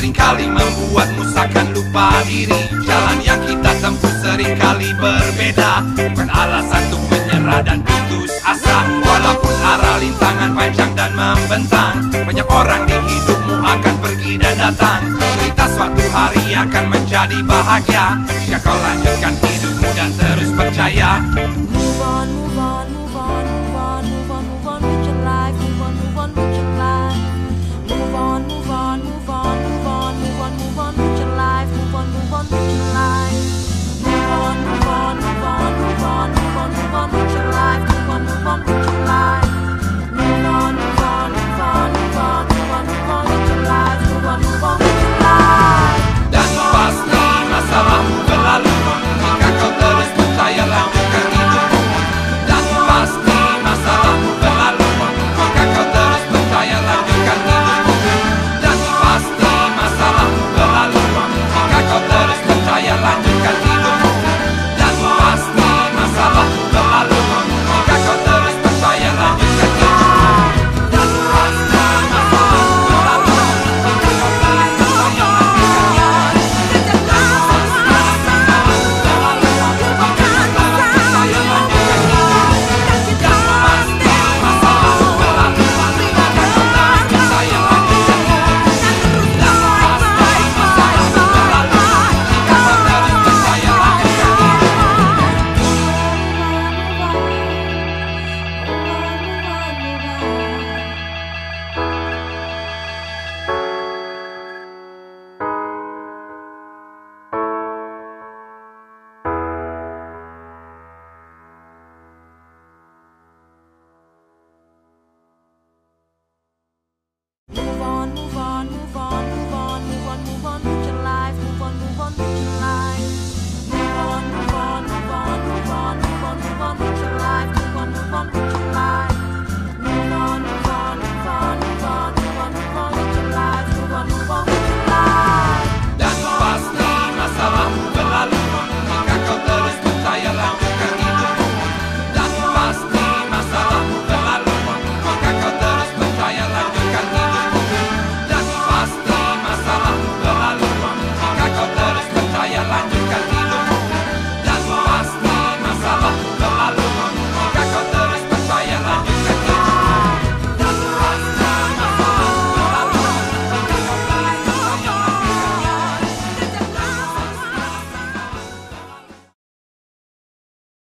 seringkali membuatmu seakan lupa diri. Jalan yang kita tempuh seringkali berbeda, bukan alasan untuk menyerah dan putus asa. Walaupun arah lintangan panjang dan membentang, banyak orang di hidupmu akan pergi dan datang. Cerita suatu hari akan menjadi bahagia jika kau lanjutkan hidupmu dan terus percaya. Move on, move on, move on, move on, move on, move on with your life. Move on, move on with your life. Move on, move on, move on, move on, move on, move on with your life. Move on, move on with your life. Move on, move on, move on, move on, move on, move on with your life. Move on with your